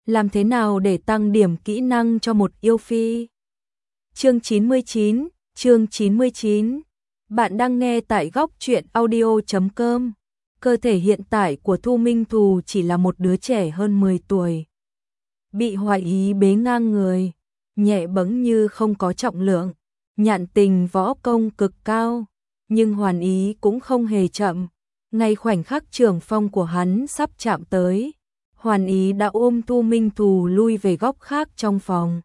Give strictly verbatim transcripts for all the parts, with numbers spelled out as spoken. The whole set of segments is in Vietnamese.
Làm thế nào để tăng điểm kỹ năng cho một yêu phi? Chương chín mươi chín, chương chín mươi chín. Bạn đang nghe tại góc truyện audio chấm com. Cơ thể hiện tại của Thu Minh Thù chỉ là một đứa trẻ hơn mười tuổi. Bị hoài ý bế ngang người, nhẹ bẫng như không có trọng lượng. Nhạn Tình võ công cực cao, nhưng hoàn ý cũng không hề chậm. Ngay khoảnh khắc trường phong của hắn sắp chạm tới, Hoàn ý đã ôm Thu Minh Thù lui về góc khác trong phòng.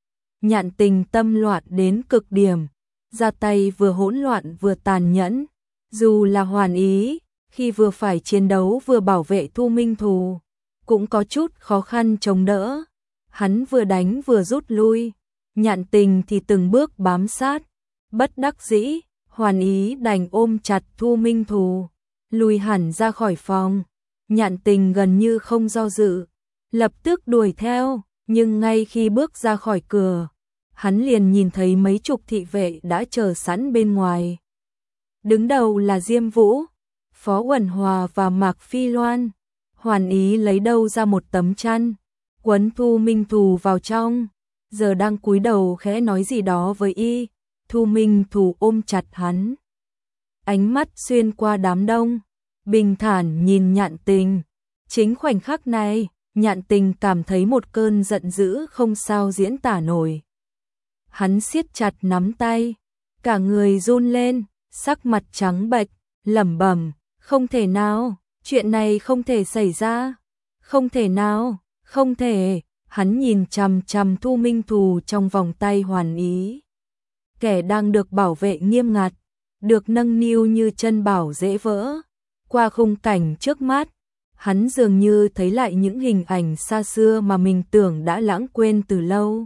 Nhạn Tình tâm loạn đến cực điểm, ra tay vừa hỗn loạn vừa tàn nhẫn. Dù là Hoàn ý, khi vừa phải chiến đấu vừa bảo vệ Thu Minh Thù, cũng có chút khó khăn chống đỡ. Hắn vừa đánh vừa rút lui, Nhạn Tình thì từng bước bám sát. Bất đắc dĩ, Hoàn ý đành ôm chặt Thu Minh Thù, lùi hẳn ra khỏi phòng. Nhạn Tình gần như không do dự, lập tức đuổi theo, nhưng ngay khi bước ra khỏi cửa, hắn liền nhìn thấy mấy chục thị vệ đã chờ sẵn bên ngoài. Đứng đầu là Diêm Vũ, Phó Uẩn Hòa và Mạc Phi Loan. Hoàn ý lấy đâu ra một tấm chăn, quấn Thu Minh Thù vào trong, giờ đang cúi đầu khẽ nói gì đó với y. Thu Minh Thù ôm chặt hắn, ánh mắt xuyên qua đám đông, bình thản nhìn Nhạn Tình. Chính khoảnh khắc này, Nhạn Tình cảm thấy một cơn giận dữ không sao diễn tả nổi. Hắn siết chặt nắm tay, cả người run lên, sắc mặt trắng bệch, lẩm bẩm, không thể nào, chuyện này không thể xảy ra, không thể nào, không thể. Hắn nhìn chằm chằm Thu Minh Thù trong vòng tay Hoàn ý, kẻ đang được bảo vệ nghiêm ngặt, được nâng niu như chân bảo dễ vỡ. Qua khung cảnh trước mắt, hắn dường như thấy lại những hình ảnh xa xưa mà mình tưởng đã lãng quên từ lâu.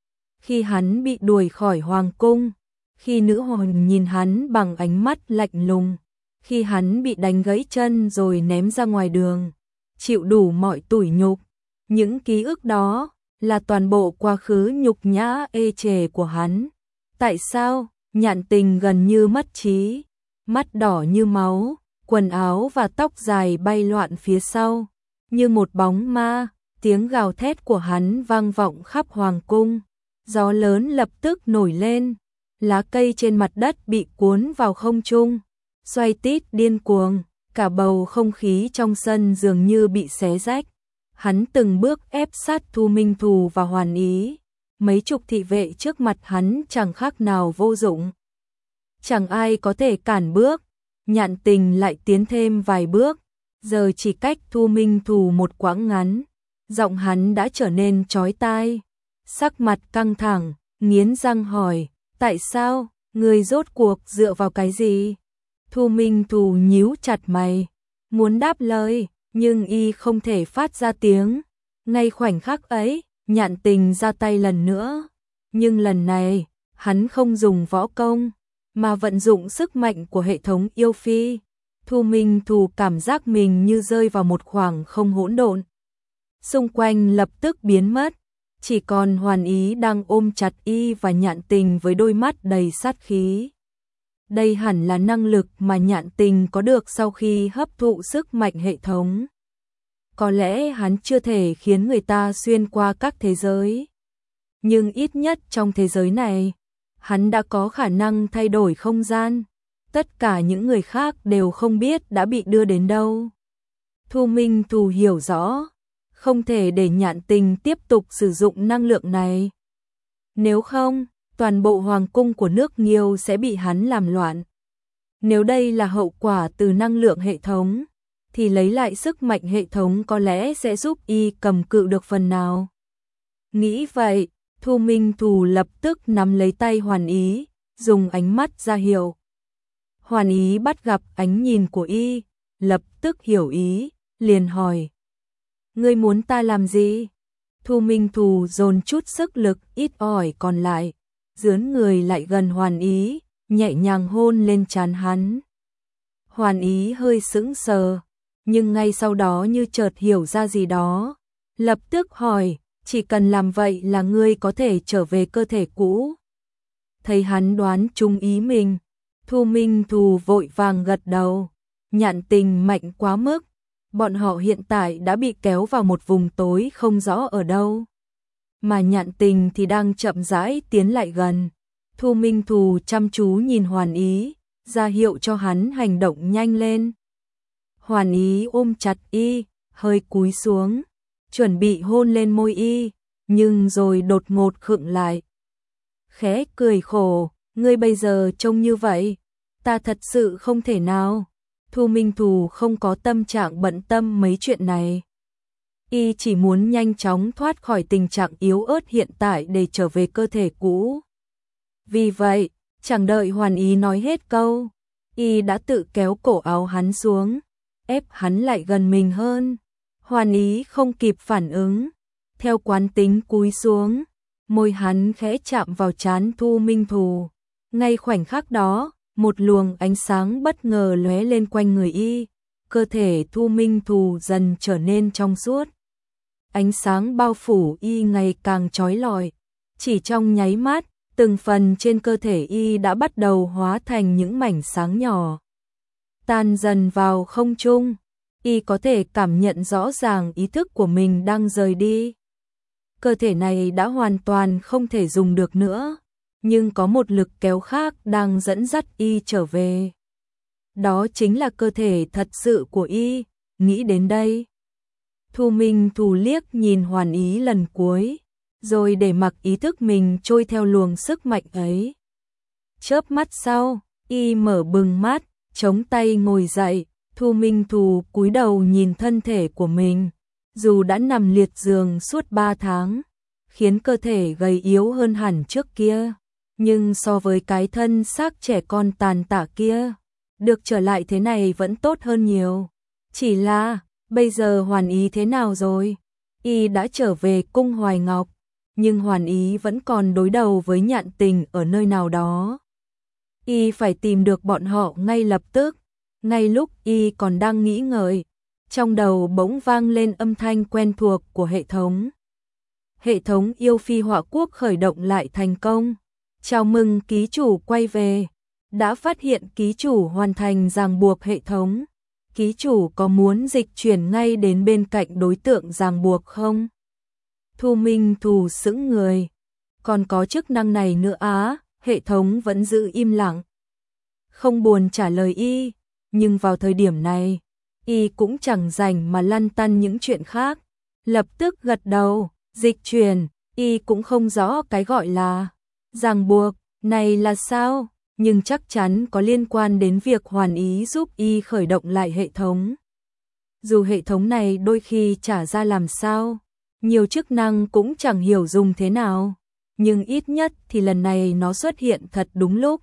Khi hắn bị đuổi khỏi hoàng cung, khi nữ hoàng nhìn hắn bằng ánh mắt lạnh lùng, khi hắn bị đánh gãy chân rồi ném ra ngoài đường, chịu đủ mọi tủi nhục. Những ký ức đó là toàn bộ quá khứ nhục nhã ê chề của hắn. Tại sao? Nhạn Tình gần như mất trí, mắt đỏ như máu, quần áo và tóc dài bay loạn phía sau, như một bóng ma. Tiếng gào thét của hắn vang vọng khắp hoàng cung, gió lớn lập tức nổi lên, lá cây trên mặt đất bị cuốn vào không trung, xoay tít điên cuồng, cả bầu không khí trong sân dường như bị xé rách. Hắn từng bước ép sát Thu Minh Thù và Hoàn ý, mấy chục thị vệ trước mặt hắn chẳng khác nào vô dụng. Chẳng ai có thể cản bước. Nhạn Tình lại tiến thêm vài bước, giờ chỉ cách Thu Minh Thù một quãng ngắn. Giọng hắn đã trở nên chói tai, sắc mặt căng thẳng, nghiến răng hỏi, tại sao, người rốt cuộc dựa vào cái gì? Thu Minh Thù nhíu chặt mày, muốn đáp lời, nhưng y không thể phát ra tiếng. Ngay khoảnh khắc ấy, Nhạn Tình ra tay lần nữa, nhưng lần này, hắn không dùng võ công, mà vận dụng sức mạnh của hệ thống yêu phi. Thu Minh Thù cảm giác mình như rơi vào một khoảng không hỗn độn. Xung quanh lập tức biến mất, chỉ còn Hoàn ý đang ôm chặt y và Nhạn Tình với đôi mắt đầy sát khí. Đây hẳn là năng lực mà Nhạn Tình có được sau khi hấp thụ sức mạnh hệ thống. Có lẽ hắn chưa thể khiến người ta xuyên qua các thế giới, nhưng ít nhất trong thế giới này, hắn đã có khả năng thay đổi không gian. Tất cả những người khác đều không biết đã bị đưa đến đâu. Thu Minh Thù hiểu rõ, không thể để Nhạn Tình tiếp tục sử dụng năng lượng này. Nếu không, toàn bộ hoàng cung của nước Nghiêu sẽ bị hắn làm loạn. Nếu đây là hậu quả từ năng lượng hệ thống, thì lấy lại sức mạnh hệ thống có lẽ sẽ giúp y cầm cự được phần nào. Nghĩ vậy, Thu Minh Thù lập tức nắm lấy tay Hoàn ý, dùng ánh mắt ra hiệu. Hoàn ý bắt gặp ánh nhìn của y, lập tức hiểu ý, liền hỏi, ngươi muốn ta làm gì? Thu Minh Thù dồn chút sức lực ít ỏi còn lại, dướn người lại gần Hoàn ý, nhẹ nhàng hôn lên trán hắn. Hoàn ý hơi sững sờ, nhưng ngay sau đó như chợt hiểu ra gì đó, lập tức hỏi, chỉ cần làm vậy là ngươi có thể trở về cơ thể cũ. Thấy hắn đoán trúng ý mình, Thu Minh Thù vội vàng gật đầu. Nhạn Tình mạnh quá mức, Bọn họ hiện tại đã bị kéo vào một vùng tối không rõ ở đâu. Mà Nhạn Tình thì đang chậm rãi tiến lại gần. Thu Minh Thù chăm chú nhìn Hoàn Ý, ra hiệu cho hắn hành động nhanh lên. Hoàn Ý ôm chặt y, hơi cúi xuống, chuẩn bị hôn lên môi y, nhưng rồi đột ngột khựng lại. Khẽ cười khổ, ngươi bây giờ trông như vậy, ta thật sự không thể nào. Thu Minh Thù không có tâm trạng bận tâm mấy chuyện này. Y chỉ muốn nhanh chóng thoát khỏi tình trạng yếu ớt hiện tại để trở về cơ thể cũ. Vì vậy, chẳng đợi Hoàn Ý nói hết câu, Y đã tự kéo cổ áo hắn xuống, ép hắn lại gần mình hơn. Hoàn Ý không kịp phản ứng, theo quán tính cúi xuống, môi hắn khẽ chạm vào trán Thu Minh Thù. Ngay khoảnh khắc đó, một luồng ánh sáng bất ngờ lóe lên quanh người y, cơ thể Thu Minh Thù dần trở nên trong suốt. Ánh sáng bao phủ y ngày càng chói lọi, chỉ trong nháy mắt, từng phần trên cơ thể y đã bắt đầu hóa thành những mảnh sáng nhỏ, tan dần vào không trung. Y có thể cảm nhận rõ ràng ý thức của mình đang rời đi. Cơ thể này đã hoàn toàn không thể dùng được nữa, nhưng có một lực kéo khác đang dẫn dắt y trở về. Đó chính là cơ thể thật sự của y. Nghĩ đến đây, Thu Minh Thù liếc nhìn Hoàn Ý lần cuối, rồi để mặc ý thức mình trôi theo luồng sức mạnh ấy. Chớp mắt sau, y mở bừng mắt, chống tay ngồi dậy. Thu Minh Thù cúi đầu nhìn thân thể của mình, dù đã nằm liệt giường suốt ba tháng, khiến cơ thể gầy yếu hơn hẳn trước kia, nhưng so với cái thân xác trẻ con tàn tạ kia, được trở lại thế này vẫn tốt hơn nhiều. Chỉ là, bây giờ Hoàn Ý thế nào rồi? Y đã trở về cung Hoài Ngọc, nhưng Hoàn Ý vẫn còn đối đầu với Nhạn Tình ở nơi nào đó. Y phải tìm được bọn họ ngay lập tức. Ngay lúc y còn đang nghĩ ngợi, trong đầu bỗng vang lên âm thanh quen thuộc của hệ thống. Hệ thống Yêu Phi Họa Quốc khởi động lại thành công. Chào mừng ký chủ quay về. Đã phát hiện ký chủ hoàn thành ràng buộc hệ thống. Ký chủ có muốn dịch chuyển ngay đến bên cạnh đối tượng ràng buộc không? Thu Minh Thù sững người. Còn có chức năng này nữa á? Hệ thống vẫn giữ im lặng, không buồn trả lời y. Nhưng vào thời điểm này, y cũng chẳng rảnh mà lăn tăn những chuyện khác. Lập tức gật đầu, dịch chuyển, y cũng không rõ cái gọi là ràng buộc này là sao, nhưng chắc chắn có liên quan đến việc Hoàn Ý giúp y khởi động lại hệ thống. Dù hệ thống này đôi khi trả ra làm sao, nhiều chức năng cũng chẳng hiểu dùng thế nào, nhưng ít nhất thì lần này nó xuất hiện thật đúng lúc.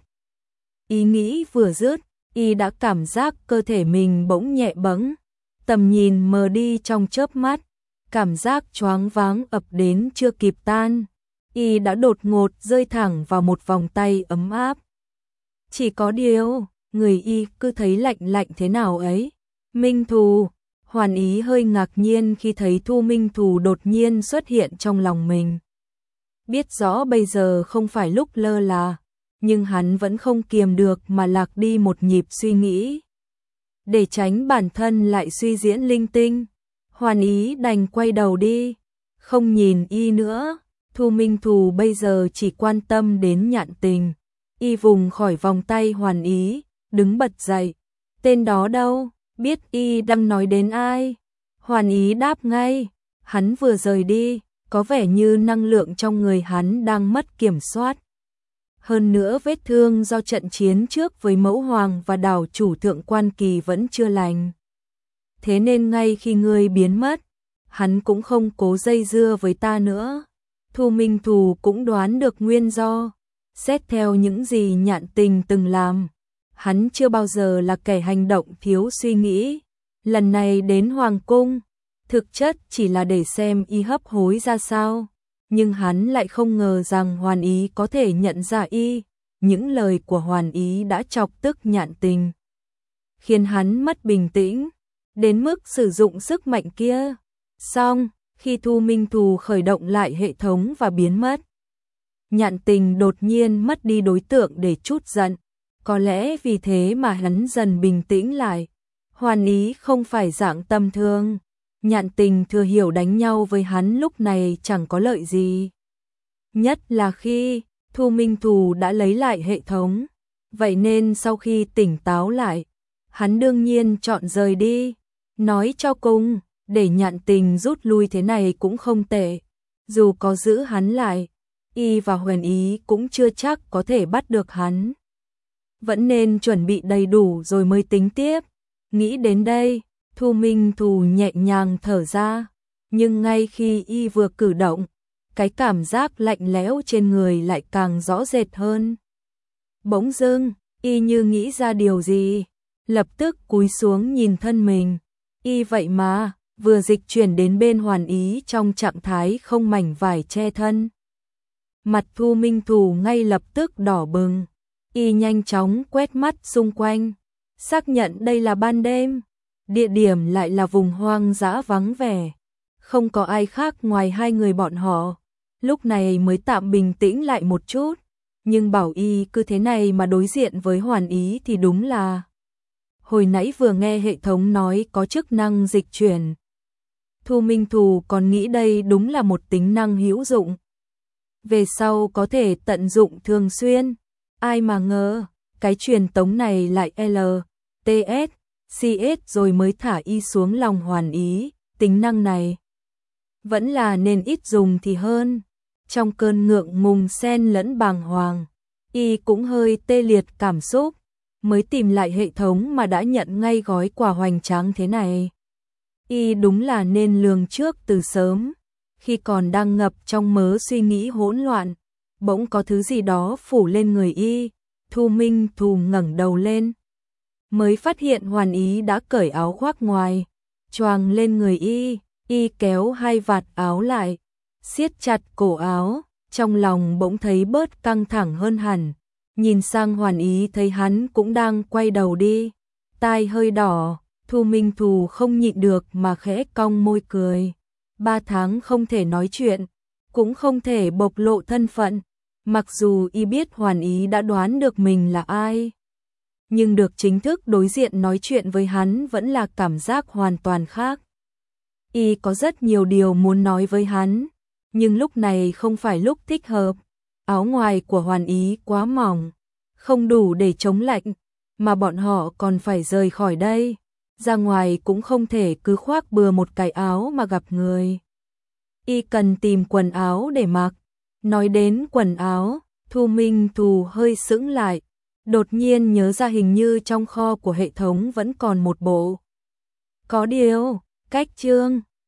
Ý nghĩ vừa dứt, y đã cảm giác cơ thể mình bỗng nhẹ bẫng, tầm nhìn mờ đi trong chớp mắt, cảm giác choáng váng ập đến chưa kịp tan, y đã đột ngột rơi thẳng vào một vòng tay ấm áp. Chỉ có điều, người y cứ thấy lạnh lạnh thế nào ấy. Minh Thù, Hoàn Ý hơi ngạc nhiên khi thấy Thu Minh Thù đột nhiên xuất hiện trong lòng mình. Biết rõ bây giờ không phải lúc lơ là, nhưng hắn vẫn không kiềm được mà lạc đi một nhịp suy nghĩ. Để tránh bản thân lại suy diễn linh tinh, Hoàn Ý đành quay đầu đi, không nhìn y nữa. Thu Minh Thù bây giờ chỉ quan tâm đến Nhạn Tình. Y vùng khỏi vòng tay Hoàn Ý, đứng bật dậy. Tên đó đâu? Biết y đang nói đến ai? Hoàn Ý đáp ngay. Hắn vừa rời đi, có vẻ như năng lượng trong người hắn đang mất kiểm soát. Hơn nữa vết thương do trận chiến trước với Mẫu Hoàng và đảo chủ Thượng Quan Kỳ vẫn chưa lành. Thế nên ngay khi ngươi biến mất, hắn cũng không cố dây dưa với ta nữa. Thu Minh Thù cũng đoán được nguyên do. Xét theo những gì Nhạn Tình từng làm, hắn chưa bao giờ là kẻ hành động thiếu suy nghĩ. Lần này đến Hoàng Cung, thực chất chỉ là để xem y hấp hối ra sao. Nhưng hắn lại không ngờ rằng Hoàn Ý có thể nhận ra y. Những lời của Hoàn Ý đã chọc tức Nhạn Tình, khiến hắn mất bình tĩnh, đến mức sử dụng sức mạnh kia. Xong, khi Thu Minh Thù khởi động lại hệ thống và biến mất, Nhạn Tình đột nhiên mất đi đối tượng để trút giận. Có lẽ vì thế mà hắn dần bình tĩnh lại. Hoàn Ý không phải dạng tầm thường, Nhạn Tình thừa hiểu đánh nhau với hắn lúc này chẳng có lợi gì. Nhất là khi Thu Minh Thù đã lấy lại hệ thống, vậy nên sau khi tỉnh táo lại, hắn đương nhiên chọn rời đi. Nói cho cùng, để Nhạn Tình rút lui thế này cũng không tệ, dù có giữ hắn lại, y và Huyền Ý cũng chưa chắc có thể bắt được hắn. Vẫn nên chuẩn bị đầy đủ rồi mới tính tiếp. Nghĩ đến đây, Thu Minh Thù nhẹ nhàng thở ra, nhưng ngay khi y vừa cử động, cái cảm giác lạnh lẽo trên người lại càng rõ rệt hơn. Bỗng dưng, y như nghĩ ra điều gì, lập tức cúi xuống nhìn thân mình. Y vậy mà, vừa dịch chuyển đến bên Hoàn Ý trong trạng thái không mảnh vải che thân. Mặt Thu Minh Thù ngay lập tức đỏ bừng, y nhanh chóng quét mắt xung quanh, xác nhận đây là ban đêm, địa điểm lại là vùng hoang dã vắng vẻ, không có ai khác ngoài hai người bọn họ. Lúc này mới tạm bình tĩnh lại một chút, nhưng bảo y cứ thế này mà đối diện với Hoàn Ý thì đúng là... Hồi nãy vừa nghe hệ thống nói có chức năng dịch chuyển. Thu Minh Thù còn nghĩ đây đúng là một tính năng hữu dụng. Về sau có thể tận dụng thường xuyên. Ai mà ngờ, cái truyền tống này lại L, T S, C S rồi mới thả y xuống lòng Hoàn Ý. Tính năng này vẫn là nên ít dùng thì hơn. Trong cơn ngượng ngùng xen lẫn bàng hoàng, y cũng hơi tê liệt cảm xúc, mới tìm lại hệ thống mà đã nhận ngay gói quà hoành tráng thế này. Y đúng là nên lường trước từ sớm, khi còn đang ngập trong mớ suy nghĩ hỗn loạn, bỗng có thứ gì đó phủ lên người y. Thu Minh Thù ngẩng đầu lên, mới phát hiện Hoàn Ý đã cởi áo khoác ngoài, choàng lên người y. Y kéo hai vạt áo lại, siết chặt cổ áo, trong lòng bỗng thấy bớt căng thẳng hơn hẳn. Nhìn sang Hoàn Ý thấy hắn cũng đang quay đầu đi, tai hơi đỏ, Thu Minh Thù không nhịn được mà khẽ cong môi cười. Ba tháng không thể nói chuyện, cũng không thể bộc lộ thân phận, mặc dù y biết Hoàn Ý đã đoán được mình là ai. Nhưng được chính thức đối diện nói chuyện với hắn vẫn là cảm giác hoàn toàn khác. Y có rất nhiều điều muốn nói với hắn, nhưng lúc này không phải lúc thích hợp. Áo ngoài của Hoàn Ý quá mỏng, không đủ để chống lạnh, mà bọn họ còn phải rời khỏi đây. Ra ngoài cũng không thể cứ khoác bừa một cái áo mà gặp người. Y cần tìm quần áo để mặc. Nói đến quần áo, Thu Minh Thù hơi sững lại, đột nhiên nhớ ra hình như trong kho của hệ thống vẫn còn một bộ. Có điều, cách chương